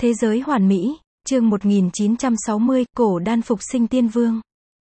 Thế giới hoàn mỹ, chương 1960, cổ đan phục sinh tiên vương.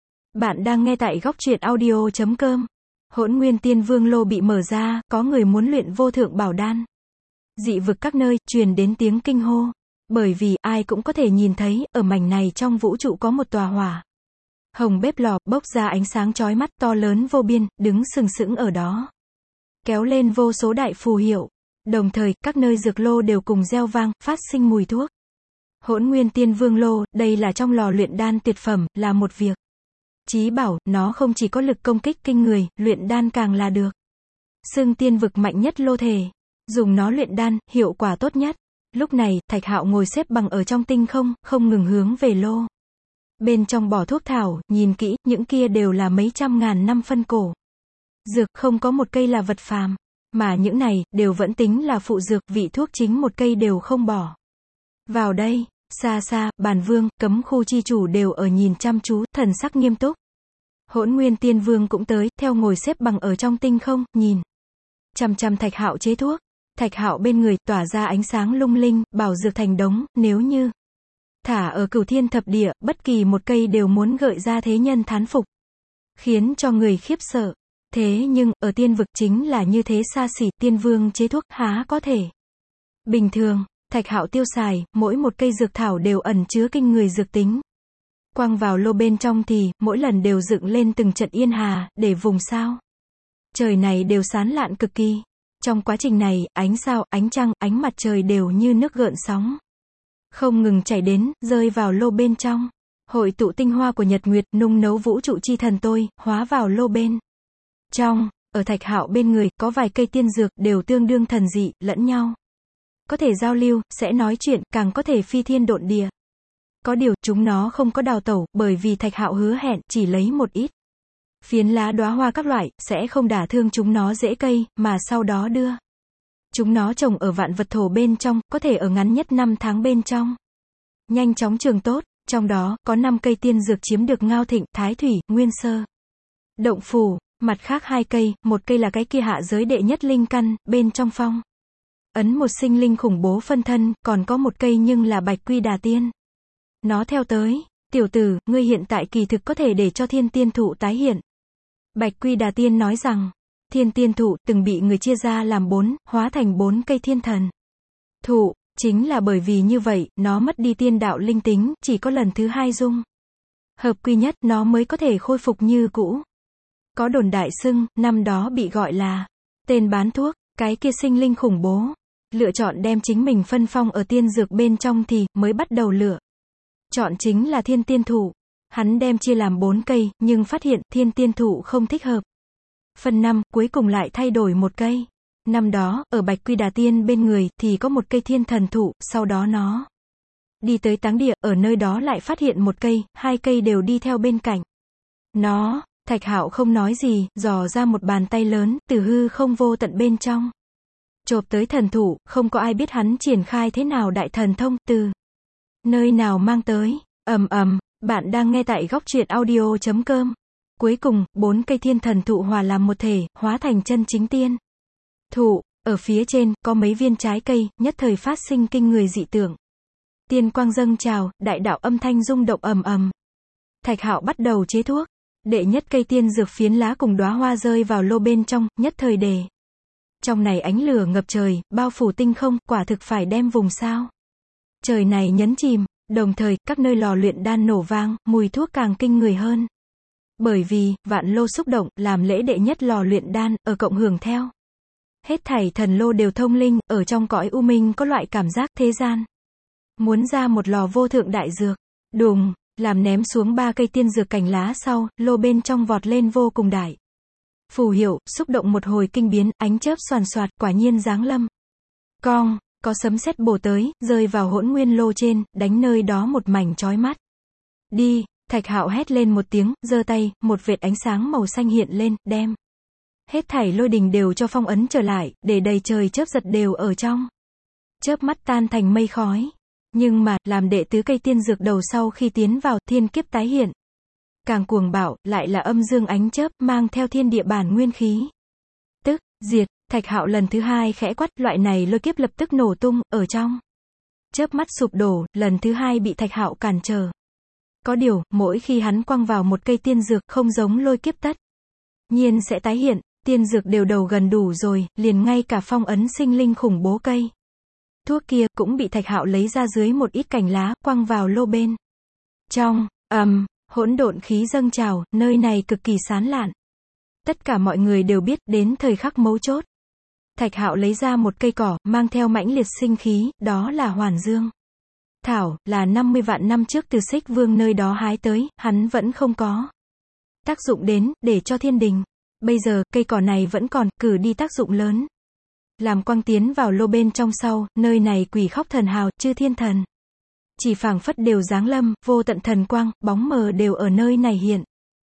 Bạn đang nghe tại góc truyện audio.com. Hỗn nguyên tiên vương lô bị mở ra, có người muốn luyện vô thượng bảo đan. Dị vực các nơi, truyền đến tiếng kinh hô. Bởi vì, ai cũng có thể nhìn thấy, ở mảnh này trong vũ trụ có một tòa hỏa hồng bếp lò, bốc ra ánh sáng chói mắt, to lớn vô biên, đứng sừng sững ở đó. Kéo lên vô số đại phù hiệu. Đồng thời, các nơi dược lô đều cùng reo vang, phát sinh mùi thuốc. Hỗn nguyên tiên vương lô, đây là trong lò luyện đan tuyệt phẩm, là một việc chí bảo, nó không chỉ có lực công kích kinh người, luyện đan càng là được xưng tiên vực mạnh nhất lô thể. Dùng nó luyện đan, hiệu quả tốt nhất. Lúc này, Thạch Hạo ngồi xếp bằng ở trong tinh không, không ngừng hướng về lô. Bên trong bỏ thuốc thảo, nhìn kỹ, những kia đều là mấy trăm ngàn năm phân cổ dược, không có một cây là vật phàm. Mà những này, đều vẫn tính là phụ dược, vị thuốc chính một cây đều không bỏ vào đây. Xa xa, Bàn Vương, Cấm Khu chi chủ đều ở nhìn chăm chú, thần sắc nghiêm túc. Hỗn nguyên tiên vương cũng tới, theo ngồi xếp bằng ở trong tinh không, nhìn chằm chằm Thạch Hạo chế thuốc. Thạch Hạo bên người, tỏa ra ánh sáng lung linh, bảo dược thành đống, nếu như thả ở Cửu Thiên Thập Địa, bất kỳ một cây đều muốn gợi ra thế nhân thán phục, khiến cho người khiếp sợ. Thế nhưng, ở tiên vực chính là như thế xa xỉ, tiên vương chế thuốc, há có thể bình thường. Thạch Hạo tiêu xài, mỗi một cây dược thảo đều ẩn chứa kinh người dược tính. Quăng vào lô bên trong thì, mỗi lần đều dựng lên từng trận yên hà, để vùng sao trời này đều sáng lạn cực kỳ. Trong quá trình này, ánh sao, ánh trăng, ánh mặt trời đều như nước gợn sóng, không ngừng chảy đến, rơi vào lô bên trong. Hội tụ tinh hoa của nhật nguyệt, nung nấu vũ trụ chi thần tôi, hóa vào lô bên trong. Ở Thạch Hạo bên người, có vài cây tiên dược, đều tương đương thần dị, lẫn nhau có thể giao lưu, sẽ nói chuyện, càng có thể phi thiên độn địa. Có điều, chúng nó không có đào tẩu, bởi vì Thạch Hạo hứa hẹn, chỉ lấy một ít phiến lá đóa hoa các loại, sẽ không đả thương chúng nó rễ cây, mà sau đó đưa chúng nó trồng ở vạn vật thổ bên trong, có thể ở ngắn nhất 5 tháng bên trong nhanh chóng trường tốt. Trong đó, có 5 cây tiên dược chiếm được Ngao Thịnh, Thái Thủy, Nguyên Sơ, Động Phủ. Mặt khác 2 cây, một cây là cái kia hạ giới đệ nhất linh căn, bên trong phong ấn một sinh linh khủng bố phân thân, còn có một cây nhưng là Bạch Quy Đà Tiên. Nó theo tới, tiểu tử, ngươi hiện tại kỳ thực có thể để cho thiên tiên thụ tái hiện. Bạch Quy Đà Tiên nói rằng, thiên tiên thụ, từng bị người chia ra làm 4, hóa thành 4 cây thiên thần thụ, chính là bởi vì như vậy, nó mất đi tiên đạo linh tính, chỉ có lần thứ 2 dung hợp quy nhất, nó mới có thể khôi phục như cũ. Có đồn đại xưng, năm đó bị gọi là tên bán thuốc, cái kia sinh linh khủng bố lựa chọn đem chính mình phân phong ở tiên dược bên trong thì mới bắt đầu lựa chọn chính là thiên tiên thụ. Hắn đem chia làm 4 cây, nhưng phát hiện thiên tiên thụ không thích hợp. Phần 5, cuối cùng lại thay đổi một cây. Năm đó, ở Bạch Quy Đà Tiên bên người, thì có một cây thiên thần thụ, sau đó nó đi tới Táng Địa, ở nơi đó lại phát hiện một cây, 2 cây đều đi theo bên cạnh nó. Thạch Hạo không nói gì, dò ra một bàn tay lớn, từ hư không vô tận bên trong chộp tới thần thụ, không có ai biết hắn triển khai thế nào đại thần thông, từ nơi nào mang tới. Bạn đang nghe tại góc truyện audio.com. Cuối cùng, 4 cây thiên thần thụ hòa làm một thể, hóa thành chân chính tiên thụ. Ở phía trên, có mấy viên trái cây, nhất thời phát sinh kinh người dị tượng. Tiên quang dâng trào, đại đạo âm thanh rung động ầm. Thạch Hạo bắt đầu chế thuốc. Đệ nhất cây tiên dược phiến lá cùng đóa hoa rơi vào lô bên trong, nhất thời đề trong này ánh lửa ngập trời, bao phủ tinh không, quả thực phải đem vùng sao trời này nhấn chìm. Đồng thời, các nơi lò luyện đan nổ vang, mùi thuốc càng kinh người hơn. Bởi vì, vạn lô xúc động, làm lễ đệ nhất lò luyện đan, ở cộng hưởng theo. Hết thảy thần lô đều thông linh, ở trong cõi u minh có loại cảm giác thế gian muốn ra một lò vô thượng đại dược. Đùng, làm ném xuống 3 cây tiên dược cành lá sau, lô bên trong vọt lên vô cùng đại phù hiệu, xúc động một hồi kinh biến, ánh chớp xoàn xoạt, quả nhiên giáng lâm. Cong, có sấm sét bổ tới, rơi vào hỗn nguyên lô trên, đánh nơi đó một mảnh chói mắt. Đi, Thạch Hạo hét lên một tiếng, giơ tay, một vệt ánh sáng màu xanh hiện lên, đem hết thảy lôi đình đều cho phong ấn trở lại, để đầy trời chớp giật đều ở trong chớp mắt tan thành mây khói. Nhưng mà, làm đệ tứ cây tiên dược đầu sau khi tiến vào, thiên kiếp tái hiện. Càng cuồng bạo, lại là âm dương ánh chớp, mang theo thiên địa bản nguyên khí. Tức, diệt. Thạch Hạo lần thứ 2 khẽ quát, loại này lôi kiếp lập tức nổ tung, ở trong chớp mắt sụp đổ, lần thứ hai bị Thạch Hạo cản trở. Có điều, mỗi khi hắn quăng vào một cây tiên dược, không giống lôi kiếp tất nhiên sẽ tái hiện, tiên dược đều đầu gần đủ rồi, liền ngay cả phong ấn sinh linh khủng bố cây thuốc kia, cũng bị Thạch Hạo lấy ra dưới một ít cành lá, quăng vào lô bên trong, hỗn độn khí dâng trào, nơi này cực kỳ sán lạn. Tất cả mọi người đều biết, đến thời khắc mấu chốt, Thạch Hạo lấy ra một cây cỏ, mang theo mãnh liệt sinh khí, đó là Hoàn Dương thảo, là 50 vạn năm trước từ Xích Vương nơi đó hái tới, hắn vẫn không có tác dụng đến, để cho thiên đình. Bây giờ, cây cỏ này vẫn còn, cử đi tác dụng lớn. Làm quang tiến vào lô bên trong sau, nơi này quỷ khóc thần hào, chư thiên thần chỉ phảng phất đều giáng lâm, vô tận thần quang, bóng mờ đều ở nơi này hiện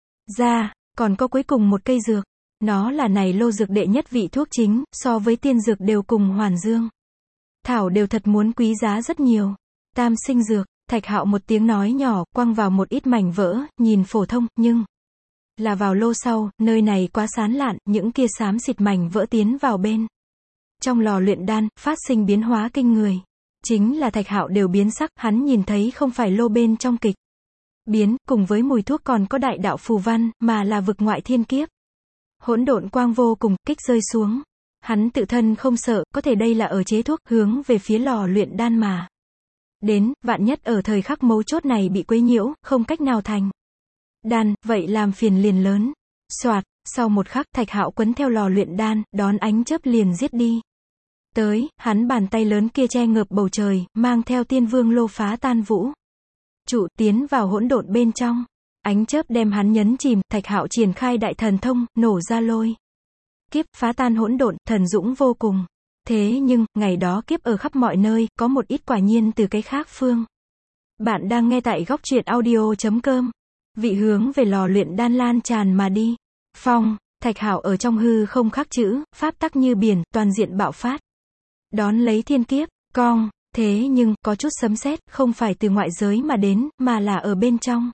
ra. Còn có cuối cùng một cây dược, nó là này lô dược đệ nhất vị thuốc chính, so với tiên dược đều cùng Hoàn Dương thảo đều thật muốn quý giá rất nhiều. Tam sinh dược, Thạch Hạo một tiếng nói nhỏ, quăng vào một ít mảnh vỡ, nhìn phổ thông, nhưng là vào lô sau, nơi này quá sán lạn, những kia xám xịt mảnh vỡ tiến vào bên trong lò luyện đan, phát sinh biến hóa kinh người. Chính là Thạch Hạo đều biến sắc, hắn nhìn thấy không phải lô bên trong kịch biến, cùng với mùi thuốc còn có đại đạo phù văn, mà là vực ngoại thiên kiếp. Hỗn độn quang vô cùng, kích rơi xuống. Hắn tự thân không sợ, có thể đây là ở chế thuốc, hướng về phía lò luyện đan mà đến, vạn nhất ở thời khắc mấu chốt này bị quấy nhiễu, không cách nào thành đan, vậy làm phiền liền lớn. Soạt, sau một khắc, Thạch Hạo quấn theo lò luyện đan, đón ánh chớp liền giết đi tới, hắn bàn tay lớn kia che ngợp bầu trời, mang theo tiên vương lô phá tan vũ trụ, tiến vào hỗn độn bên trong. Ánh chớp đem hắn nhấn chìm, Thạch Hạo triển khai đại thần thông, nổ ra lôi kiếp, phá tan hỗn độn, thần dũng vô cùng. Thế nhưng, ngày đó kiếp ở khắp mọi nơi, có một ít quả nhiên từ cái khác phương. Bạn đang nghe tại góc truyện audio.com. Vị hướng về lò luyện đan lan tràn mà đi. Phong, Thạch Hạo ở trong hư không khắc chữ, pháp tắc như biển, toàn diện bạo phát. Đón lấy thiên kiếp, cong, thế nhưng, có chút sấm sét, không phải từ ngoại giới mà đến, mà là ở bên trong.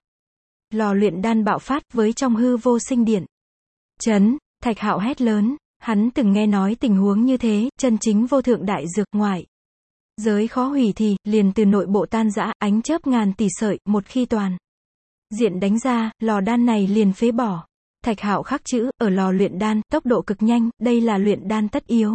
Lò luyện đan bạo phát với trong hư vô sinh điện. Chấn, Thạch Hạo hét lớn, hắn từng nghe nói tình huống như thế, chân chính vô thượng đại dược ngoại giới khó hủy thì, liền từ nội bộ tan rã, ánh chớp ngàn tỷ sợi, một khi toàn diện đánh ra, lò đan này liền phế bỏ. Thạch Hạo khắc chữ, ở lò luyện đan, tốc độ cực nhanh, đây là luyện đan tất yếu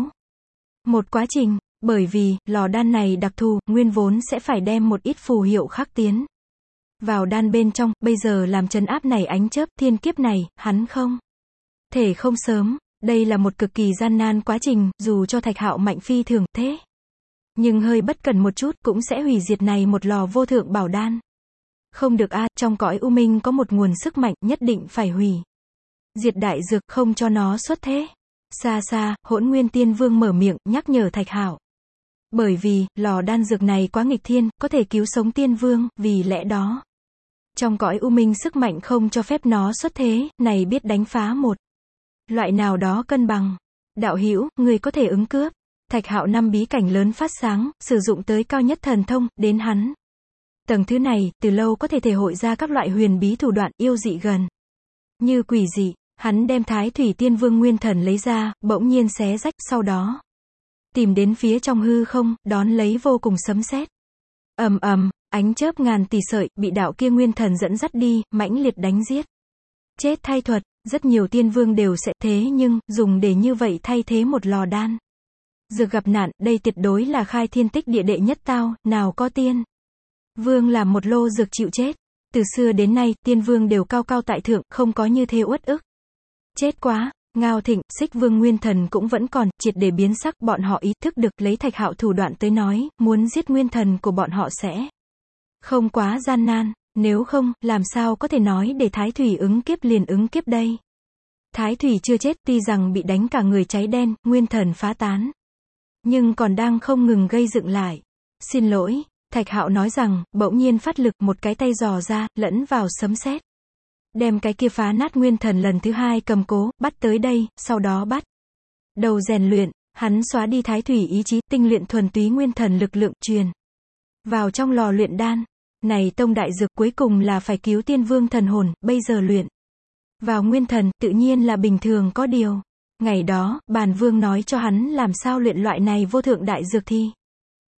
một quá trình, bởi vì, lò đan này đặc thù, nguyên vốn sẽ phải đem một ít phù hiệu khắc tiến vào đan bên trong, bây giờ làm trấn áp này ánh chớp, thiên kiếp này, hắn không thể không sớm. Đây là một cực kỳ gian nan quá trình, dù cho Thạch Hạo mạnh phi thường thế, nhưng hơi bất cẩn một chút, cũng sẽ hủy diệt này một lò vô thượng bảo đan. Không được a, trong cõi u minh có một nguồn sức mạnh, nhất định phải hủy diệt đại dược, không cho nó xuất thế. Xa xa, Hỗn Nguyên Tiên Vương mở miệng, nhắc nhở Thạch Hạo. Bởi vì, lò đan dược này quá nghịch thiên, có thể cứu sống Tiên Vương, vì lẽ đó, trong cõi u minh sức mạnh không cho phép nó xuất thế, này biết đánh phá một loại nào đó cân bằng. Đạo hữu, người có thể ứng cướp. Thạch Hạo năm bí cảnh lớn phát sáng, sử dụng tới cao nhất thần thông, đến hắn tầng thứ này, từ lâu có thể thể hội ra các loại huyền bí thủ đoạn, yêu dị gần như quỷ dị. Hắn đem Thái Thủy Tiên Vương Nguyên Thần lấy ra, bỗng nhiên xé rách, sau đó tìm đến phía trong hư không, đón lấy vô cùng sấm sét. Ầm ầm, ánh chớp ngàn tỷ sợi, bị đạo kia Nguyên Thần dẫn dắt đi, mãnh liệt đánh giết. Chết thay thuật, rất nhiều tiên vương đều sẽ, thế nhưng, dùng để như vậy thay thế một lò đan dược gặp nạn, đây tuyệt đối là khai thiên tích địa đệ nhất tao, nào có tiên vương làm một lô dược chịu chết. Từ xưa đến nay, tiên vương đều cao cao tại thượng, không có như thế uất ức. Chết quá. Ngao Thịnh, Xích Vương Nguyên Thần cũng vẫn còn, triệt để biến sắc, bọn họ ý thức được, lấy Thạch Hạo thủ đoạn tới nói, muốn giết Nguyên Thần của bọn họ sẽ không quá gian nan, nếu không, làm sao có thể nói để Thái Thủy ứng kiếp liền ứng kiếp đây. Thái Thủy chưa chết, tuy rằng bị đánh cả người cháy đen, Nguyên Thần phá tán, nhưng còn đang không ngừng gây dựng lại. Xin lỗi, Thạch Hạo nói rằng, bỗng nhiên phát lực, một cái tay dò ra, lẫn vào sấm sét, đem cái kia phá nát Nguyên Thần lần thứ hai cầm cố, bắt tới đây, sau đó bắt đầu rèn luyện. Hắn xóa đi Thái Thủy ý chí, tinh luyện thuần túy Nguyên Thần lực lượng, truyền vào trong lò luyện đan. Này tông đại dược cuối cùng là phải cứu Tiên Vương thần hồn, bây giờ luyện vào Nguyên Thần, tự nhiên là bình thường, có điều ngày đó, Bàn Vương nói cho hắn làm sao luyện loại này vô thượng đại dược thì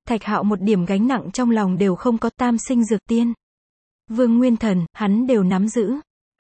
Thạch Hạo một điểm gánh nặng trong lòng đều không có, tam sinh dược tiên. Vương Nguyên Thần, hắn đều nắm giữ.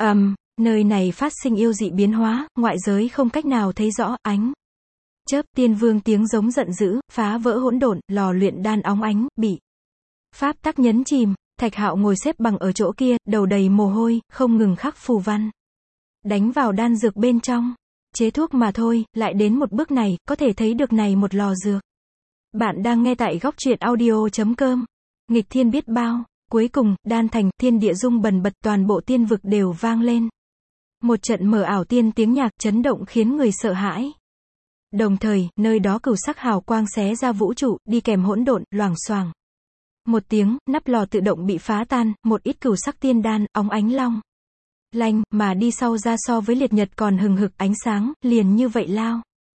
Nơi này phát sinh yêu dị biến hóa, ngoại giới không cách nào thấy rõ, ánh. Chớp tiên vương tiếng giống giận dữ, phá vỡ hỗn độn, lò luyện đan óng ánh, bị pháp tắc nhấn chìm. Thạch Hạo ngồi xếp bằng ở chỗ kia, đầu đầy mồ hôi, không ngừng khắc phù văn. Đánh vào đan dược bên trong. Chế thuốc mà thôi, lại đến một bước này, có thể thấy được này một lò dược. Bạn đang nghe tại góc truyện audio.com. Nghịch thiên biết bao. Cuối cùng, đan thành, thiên địa rung bần bật, toàn bộ tiên vực đều vang lên. Một trận mờ ảo tiên tiếng nhạc chấn động khiến người sợ hãi. Đồng thời, nơi đó cửu sắc hào quang xé ra vũ trụ, đi kèm hỗn độn, loảng xoảng. Một tiếng, nắp lò tự động bị phá tan, một ít cửu sắc tiên đan, óng ánh long lanh, mà đi sau ra so với liệt nhật còn hừng hực ánh sáng, liền như vậy lao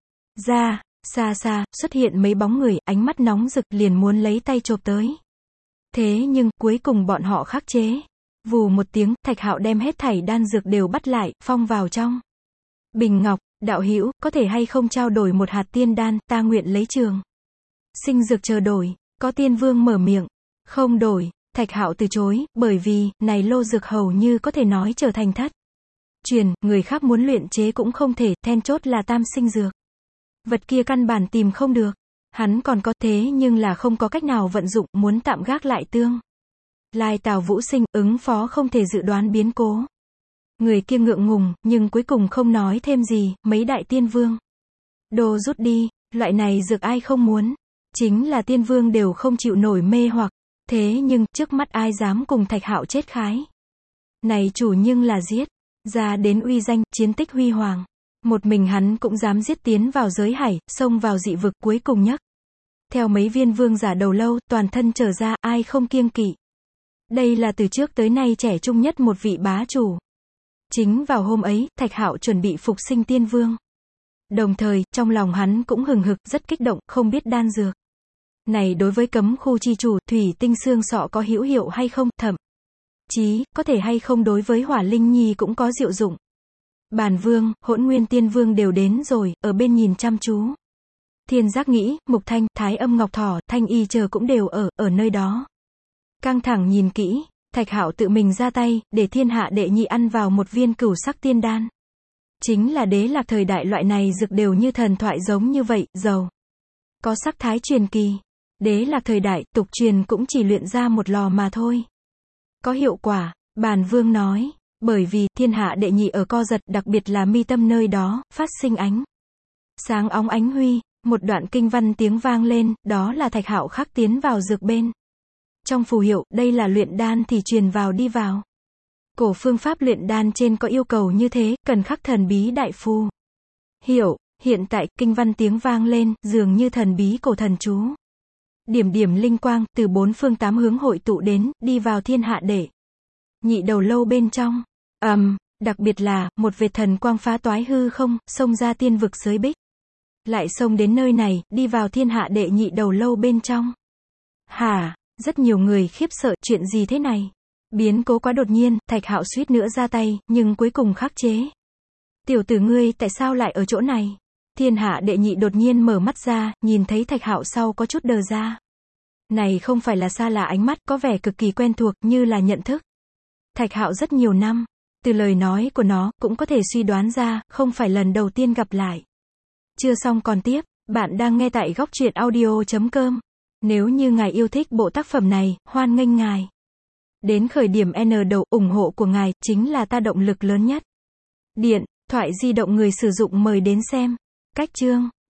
ra, xa xa, xuất hiện mấy bóng người, ánh mắt nóng rực liền muốn lấy tay chộp tới. Thế nhưng, cuối cùng bọn họ khắc chế. Vù một tiếng, Thạch Hạo đem hết thảy đan dược đều bắt lại, phong vào trong bình ngọc. Đạo hữu, có thể hay không trao đổi một hạt tiên đan, ta nguyện lấy trường sinh dược chờ đổi. Có tiên vương mở miệng. Không đổi. Thạch Hạo từ chối, bởi vì, này lô dược hầu như có thể nói trở thành thất truyền, người khác muốn luyện chế cũng không thể, then chốt là tam sinh dược. Vật kia căn bản tìm không được. Hắn còn có thế nhưng là không có cách nào vận dụng, muốn tạm gác lại tương lai Tào Vũ Sinh, ứng phó không thể dự đoán biến cố. Người kia ngượng ngùng, nhưng cuối cùng không nói thêm gì, mấy đại tiên vương đồ rút đi, loại này dược ai không muốn. Chính là tiên vương đều không chịu nổi mê hoặc. Thế nhưng, trước mắt ai dám cùng Thạch Hạo chết khái. Này chủ nhưng là giết ra đến uy danh, chiến tích huy hoàng. Một mình hắn cũng dám giết tiến vào giới hải, xông vào dị vực, cuối cùng nhất theo mấy viên vương giả đầu lâu, toàn thân trở ra, ai không kiêng kỵ. Đây là từ trước tới nay trẻ trung nhất một vị bá chủ. Chính vào hôm ấy, Thạch Hạo chuẩn bị phục sinh tiên vương. Đồng thời, trong lòng hắn cũng hừng hực, rất kích động, không biết đan dược này đối với cấm khu chi chủ, thủy tinh xương sọ có hữu hiệu hay không, thậm chí, có thể hay không đối với Hỏa Linh Nhi cũng có diệu dụng. Bàn Vương, Hỗn Nguyên Tiên Vương đều đến rồi, ở bên nhìn chăm chú. Thiên Giác nghĩ, Mục Thanh, Thái Âm Ngọc Thỏ, Thanh Y chờ cũng đều ở nơi đó. Căng thẳng nhìn kỹ, Thạch Hạo tự mình ra tay, để thiên hạ đệ nhị ăn vào một viên cửu sắc tiên đan. Chính là đế lạc thời đại loại này dược đều như thần thoại giống như vậy, giàu có sắc thái truyền kỳ. Đế lạc thời đại, tục truyền cũng chỉ luyện ra một lò mà thôi. Có hiệu quả, Bàn Vương nói, bởi vì, thiên hạ đệ nhị ở co giật, đặc biệt là mi tâm nơi đó, phát sinh ánh sáng óng ánh huy, một đoạn kinh văn tiếng vang lên, đó là Thạch Hạo khắc tiến vào dược bên. Trong phù hiệu, đây là luyện đan thì truyền vào đi vào. Cổ phương pháp luyện đan trên có yêu cầu như thế, cần khắc thần bí đại phù hiệu. Hiện tại, kinh văn tiếng vang lên, dường như thần bí cổ thần chú. Điểm điểm linh quang, từ bốn phương tám hướng hội tụ đến, đi vào thiên hạ đệ nhị đầu lâu bên trong. Đặc biệt là, một vệt thần quang phá toái hư không, xông ra tiên vực giới bích. Lại xông đến nơi này, đi vào thiên hạ đệ nhị đầu lâu bên trong. Hả? Rất nhiều người khiếp sợ, chuyện gì thế này? Biến cố quá đột nhiên, Thạch Hạo suýt nữa ra tay, nhưng cuối cùng khắc chế. Tiểu tử ngươi, tại sao lại ở chỗ này? Thiên hạ đệ nhị đột nhiên mở mắt ra, nhìn thấy Thạch Hạo sau có chút đờ ra. Này không phải là xa lạ ánh mắt, có vẻ cực kỳ quen thuộc, như là nhận thức Thạch Hạo rất nhiều năm. Từ lời nói của nó, cũng có thể suy đoán ra, không phải lần đầu tiên gặp lại. Chưa xong còn tiếp, bạn đang nghe tại góc truyện audio.com. Nếu như ngài yêu thích bộ tác phẩm này, hoan nghênh ngài đến khởi điểm N đầu, ủng hộ của ngài, chính là ta động lực lớn nhất. Điện thoại di động người sử dụng mời đến xem. Cách chương